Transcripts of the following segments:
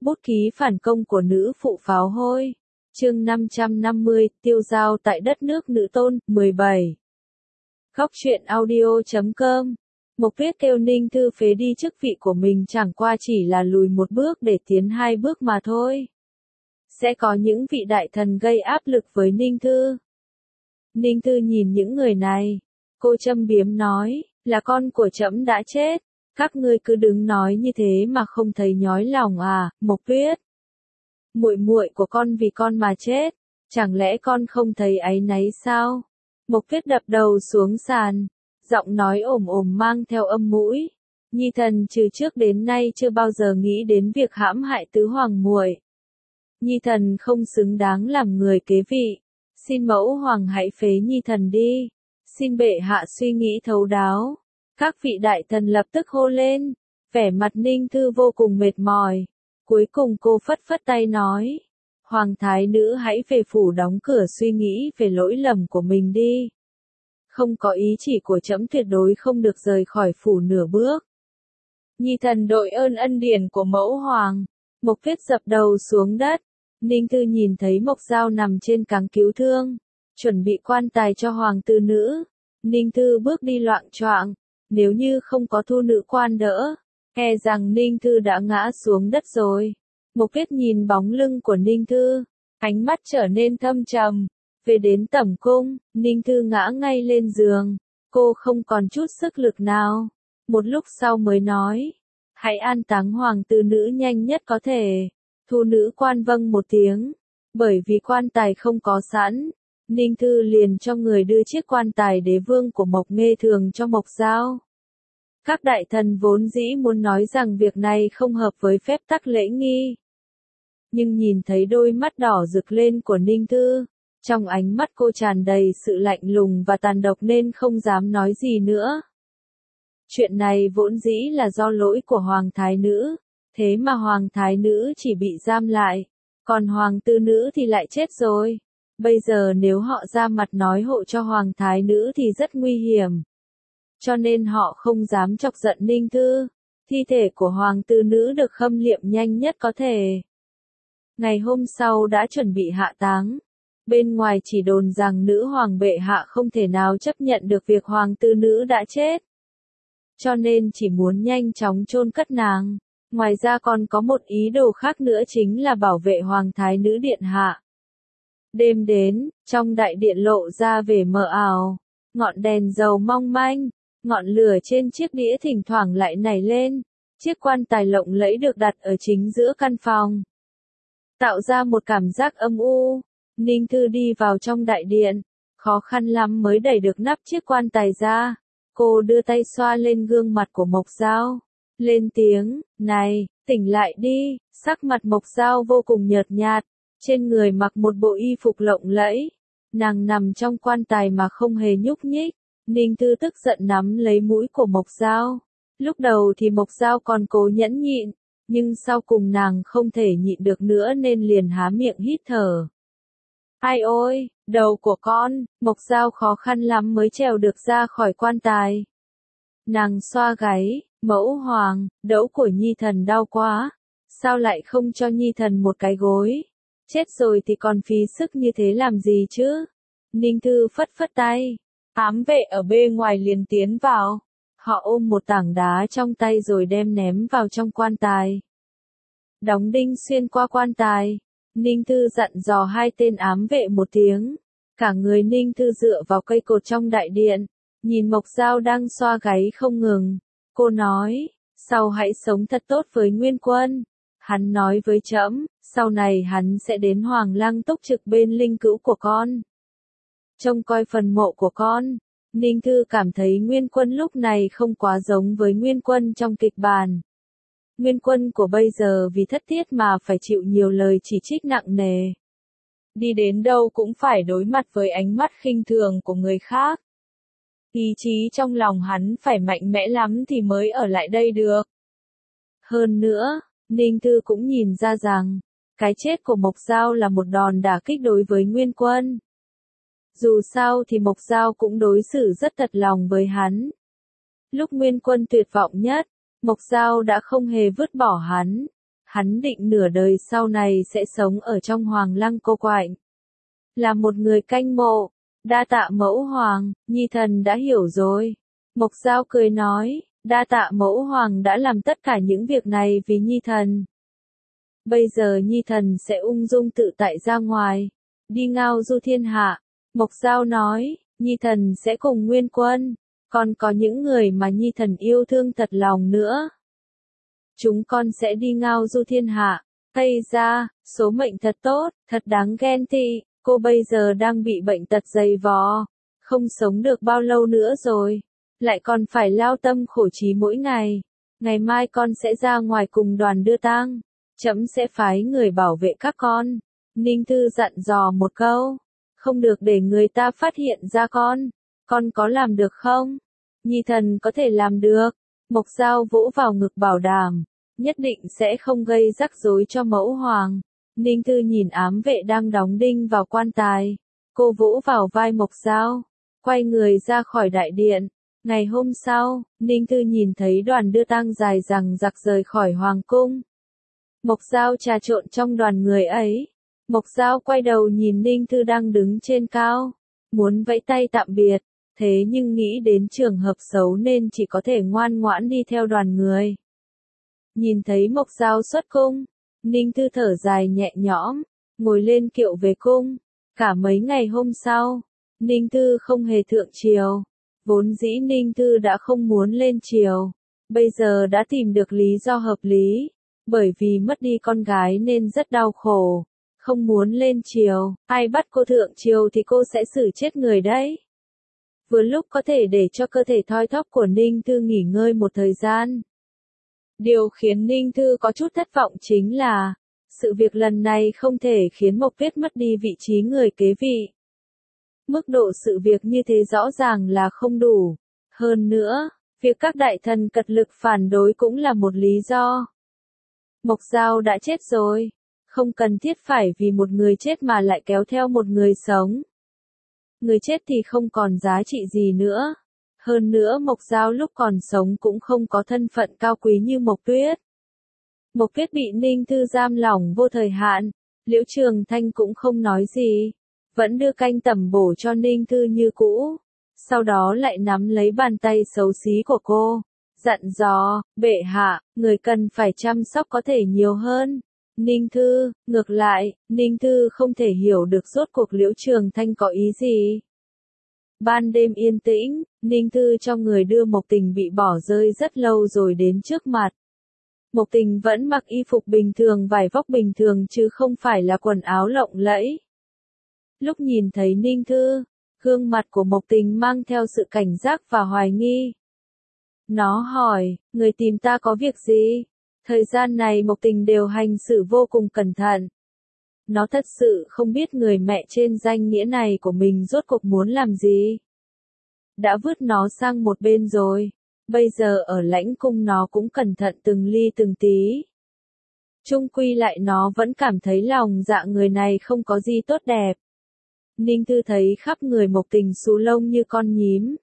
Bút ký phản công của nữ phụ pháo hôi. Chương 550, tiêu dao tại đất nước nữ tôn, 17. Góc truyện audio.com. Mộc Tuyết kêu Ninh Thư phế đi chức vị của mình chẳng qua chỉ là lùi một bước để tiến hai bước mà thôi. Sẽ có những vị đại thần gây áp lực với Ninh Thư. Ninh Thư nhìn những người này. Cô châm biếm nói, là con của trẫm đã chết. Các ngươi cứ đứng nói như thế mà không thấy nhói lòng à, Mộc Tuyết. Muội muội của con vì con mà chết, chẳng lẽ con không thấy áy náy sao? Mộc Tuyết đập đầu xuống sàn, giọng nói ồm ồm mang theo âm mũi. Nhi thần từ trước đến nay chưa bao giờ nghĩ đến việc hãm hại tứ hoàng muội. Nhi thần không xứng đáng làm người kế vị, xin mẫu hoàng hãy phế Nhi thần đi, xin bệ hạ suy nghĩ thấu đáo. Các vị đại thần lập tức hô lên, vẻ mặt Ninh Thư vô cùng mệt mỏi. Cuối cùng cô phất phất tay nói, hoàng thái nữ hãy về phủ đóng cửa suy nghĩ về lỗi lầm của mình đi. Không có ý chỉ của trẫm tuyệt đối không được rời khỏi phủ nửa bước. Nhi thần đội ơn ân điển của mẫu hoàng. Mộc Tuyết dập đầu xuống đất. Ninh Thư nhìn thấy Mộc Dao nằm trên cáng cứu thương, chuẩn bị quan tài cho hoàng tử nữ. Ninh Thư bước đi loạng choạng, nếu như không có thu nữ quan đỡ, e rằng Ninh Thư đã ngã xuống đất rồi. Mộc Tuyết nhìn bóng lưng của Ninh Thư, ánh mắt trở nên thâm trầm. Về đến tẩm cung, Ninh Thư ngã ngay lên giường, cô không còn chút sức lực nào. Một lúc sau mới nói, hãy an táng hoàng tử nữ nhanh nhất có thể. Thu nữ quan vâng một tiếng, bởi vì quan tài không có sẵn, Ninh Thư liền cho người đưa chiếc quan tài đế vương của Mộc Nghê Thường cho Mộc Dao. Các đại thần vốn dĩ muốn nói rằng việc này không hợp với phép tắc lễ nghi. Nhưng nhìn thấy đôi mắt đỏ rực lên của Ninh Thư, trong ánh mắt cô tràn đầy sự lạnh lùng và tàn độc nên không dám nói gì nữa. Chuyện này vốn dĩ là do lỗi của hoàng thái nữ, thế mà hoàng thái nữ chỉ bị giam lại, còn hoàng tử nữ thì lại chết rồi. Bây giờ nếu họ ra mặt nói hộ cho hoàng thái nữ thì rất nguy hiểm. Cho nên họ không dám chọc giận Ninh Thư. Thi thể của hoàng tử nữ được khâm liệm nhanh nhất có thể. Ngày hôm sau đã chuẩn bị hạ táng. Bên ngoài chỉ đồn rằng nữ hoàng bệ hạ không thể nào chấp nhận được việc hoàng tử nữ đã chết. Cho nên chỉ muốn nhanh chóng chôn cất nàng. Ngoài ra còn có một ý đồ khác nữa chính là bảo vệ hoàng thái nữ điện hạ. Đêm đến, trong đại điện lộ ra vẻ mờ ảo, ngọn đèn dầu mong manh, ngọn lửa trên chiếc đĩa thỉnh thoảng lại nảy lên, chiếc quan tài lộng lẫy được đặt ở chính giữa căn phòng. Tạo ra một cảm giác âm u, Ninh Thư đi vào trong đại điện, khó khăn lắm mới đẩy được nắp chiếc quan tài ra. Cô đưa tay xoa lên gương mặt của Mộc Dao, lên tiếng, này, tỉnh lại đi. Sắc mặt Mộc Dao vô cùng nhợt nhạt, trên người mặc một bộ y phục lộng lẫy. Nàng nằm trong quan tài mà không hề nhúc nhích. Ninh Thư tức giận nắm lấy mũi của Mộc Dao. Lúc đầu thì Mộc Dao còn cố nhẫn nhịn, nhưng sau cùng nàng không thể nhịn được nữa nên liền há miệng hít thở. Ai ôi, đầu của con. Mộc Dao khó khăn lắm mới trèo được ra khỏi quan tài. Nàng xoa gáy, mẫu hoàng, đẫu của Nhi thần đau quá, sao lại không cho Nhi thần một cái gối? Chết rồi thì còn phí sức như thế làm gì chứ? Ninh Thư phất phất tay, ám vệ ở bên ngoài liền tiến vào. Họ ôm một tảng đá trong tay rồi đem ném vào trong quan tài. Đóng đinh xuyên qua quan tài. Ninh Thư dặn dò hai tên ám vệ một tiếng. Cả người Ninh Thư dựa vào cây cột trong đại điện, nhìn Mộc Dao đang xoa gáy không ngừng. Cô nói, sau hãy sống thật tốt với Nguyên Quân. Hắn nói với trẫm, sau này hắn sẽ đến Hoàng Lăng túc trực bên linh cữu của con, trông coi phần mộ của con. Ninh Thư cảm thấy Nguyên Quân lúc này không quá giống với Nguyên Quân trong kịch bản. Nguyên Quân của bây giờ vì thất tiết mà phải chịu nhiều lời chỉ trích nặng nề. Đi đến đâu cũng phải đối mặt với ánh mắt khinh thường của người khác. Ý chí trong lòng hắn phải mạnh mẽ lắm thì mới ở lại đây được. Hơn nữa, Ninh Thư cũng nhìn ra rằng, cái chết của Mộc Dao là một đòn đả kích đối với Nguyên Quân. Dù sao thì Mộc Dao cũng đối xử rất thật lòng với hắn. Lúc Nguyên Quân tuyệt vọng nhất, Mộc Dao đã không hề vứt bỏ hắn. Hắn định nửa đời sau này sẽ sống ở trong Hoàng Lăng Cô Quạnh. Là một người canh mộ, đa tạ mẫu hoàng, nhi thần đã hiểu rồi. Mộc Dao cười nói, đa tạ mẫu hoàng đã làm tất cả những việc này vì nhi thần. Bây giờ nhi thần sẽ ung dung tự tại ra ngoài, đi ngao du thiên hạ. Mộc Dao nói, nhi thần sẽ cùng Nguyên Quân, còn có những người mà nhi thần yêu thương thật lòng nữa. Chúng con sẽ đi ngao du thiên hạ. Ây da, số mệnh thật tốt, thật đáng ghen tị, cô bây giờ đang bị bệnh tật dày vò, không sống được bao lâu nữa rồi, lại còn phải lao tâm khổ trí mỗi ngày. Ngày mai con sẽ ra ngoài cùng đoàn đưa tang, trẫm sẽ phái người bảo vệ các con. Ninh Thư dặn dò một câu, không được để người ta phát hiện ra con có làm được không? Nhi thần có thể làm được. Mộc Dao vỗ vào ngực bảo đảm, nhất định sẽ không gây rắc rối cho mẫu hoàng. Ninh Thư nhìn ám vệ đang đóng đinh vào quan tài, cô vỗ vào vai Mộc Dao, quay người ra khỏi đại điện. Ngày hôm sau, Ninh Thư nhìn thấy đoàn đưa tang dài dằng dặc rời khỏi hoàng cung. Mộc Dao trà trộn trong đoàn người ấy. Mộc Dao quay đầu nhìn Ninh Thư đang đứng trên cao, muốn vẫy tay tạm biệt, thế nhưng nghĩ đến trường hợp xấu nên chỉ có thể ngoan ngoãn đi theo đoàn người. Nhìn thấy Mộc Dao xuất cung, Ninh Thư thở dài nhẹ nhõm, ngồi lên kiệu về cung. Cả mấy ngày hôm sau, Ninh Thư không hề thượng triều. Vốn dĩ Ninh Thư đã không muốn lên triều, bây giờ đã tìm được lý do hợp lý, bởi vì mất đi con gái nên rất đau khổ, không muốn lên triều. Ai bắt cô thượng triều thì cô sẽ xử chết người đấy. Vừa lúc có thể để cho cơ thể thoi thóp của Ninh Thư nghỉ ngơi một thời gian. Điều khiến Ninh Thư có chút thất vọng chính là, sự việc lần này không thể khiến Mộc Tuyết mất đi vị trí người kế vị. Mức độ sự việc như thế rõ ràng là không đủ. Hơn nữa, việc các đại thần cật lực phản đối cũng là một lý do. Mộc Dao đã chết rồi, không cần thiết phải vì một người chết mà lại kéo theo một người sống. Người chết thì không còn giá trị gì nữa. Hơn nữa Mộc Dao lúc còn sống cũng không có thân phận cao quý như Mộc Tuyết. Mộc Tuyết bị Ninh Thư giam lỏng vô thời hạn, Liễu Trường Thanh cũng không nói gì, vẫn đưa canh tẩm bổ cho Ninh Thư như cũ. Sau đó lại nắm lấy bàn tay xấu xí của cô, dặn dò, bệ hạ, người cần phải chăm sóc có thể nhiều hơn. Ninh Thư, ngược lại, Ninh Thư không thể hiểu được rốt cuộc Liễu Trường Thanh có ý gì. Ban đêm yên tĩnh, Ninh Thư cho người đưa Mộc Tình bị bỏ rơi rất lâu rồi đến trước mặt. Mộc Tình vẫn mặc y phục bình thường, vải vóc bình thường chứ không phải là quần áo lộng lẫy. Lúc nhìn thấy Ninh Thư, gương mặt của Mộc Tình mang theo sự cảnh giác và hoài nghi. Nó hỏi, người tìm ta có việc gì? Thời gian này Mộc Tình đều hành xử vô cùng cẩn thận. Nó thật sự không biết người mẹ trên danh nghĩa này của mình rốt cuộc muốn làm gì. Đã vứt nó sang một bên rồi. Bây giờ ở lãnh cung nó cũng cẩn thận từng ly từng tí. Chung quy lại nó vẫn cảm thấy lòng dạ người này không có gì tốt đẹp. Ninh Thư thấy khắp người Mộc Tình xù lông như con nhím.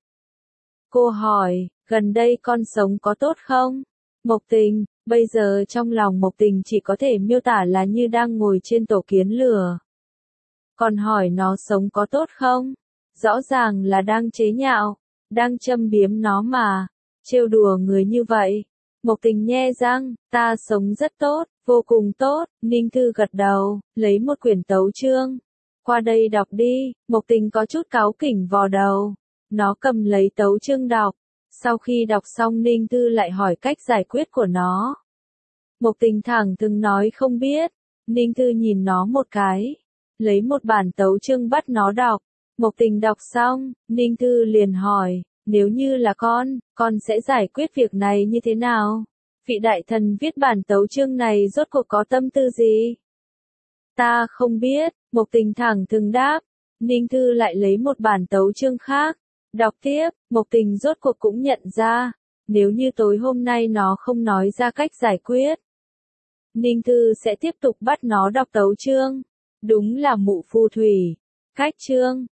Cô hỏi, gần đây con sống có tốt không? Mộc Tình, bây giờ trong lòng Mộc Tình chỉ có thể miêu tả là như đang ngồi trên tổ kiến lửa. Còn hỏi nó sống có tốt không? Rõ ràng là đang chế nhạo, đang châm biếm nó mà, trêu đùa người như vậy. Mộc Tình nhe răng, ta sống rất tốt, vô cùng tốt. Ninh Thư gật đầu, lấy một quyển tấu chương. Qua đây đọc đi. Mộc Tình có chút cáu kỉnh vò đầu. Nó cầm lấy tấu chương đọc. Sau khi đọc xong Ninh Thư lại hỏi cách giải quyết của nó. Mộc Tình thẳng thừng nói không biết. Ninh Thư nhìn nó một cái, lấy một bản tấu chương bắt nó đọc. Mộc Tình đọc xong, Ninh Thư liền hỏi, nếu như là con sẽ giải quyết việc này như thế nào? Vị đại thần viết bản tấu chương này rốt cuộc có tâm tư gì? Ta không biết, Mộc Tình thẳng thừng đáp. Ninh Thư lại lấy một bản tấu chương khác, đọc tiếp. Mộc Tình rốt cuộc cũng nhận ra, nếu như tối hôm nay nó không nói ra cách giải quyết, Ninh Thư sẽ tiếp tục bắt nó đọc tấu chương. Đúng là mụ phù thủy. Cách chương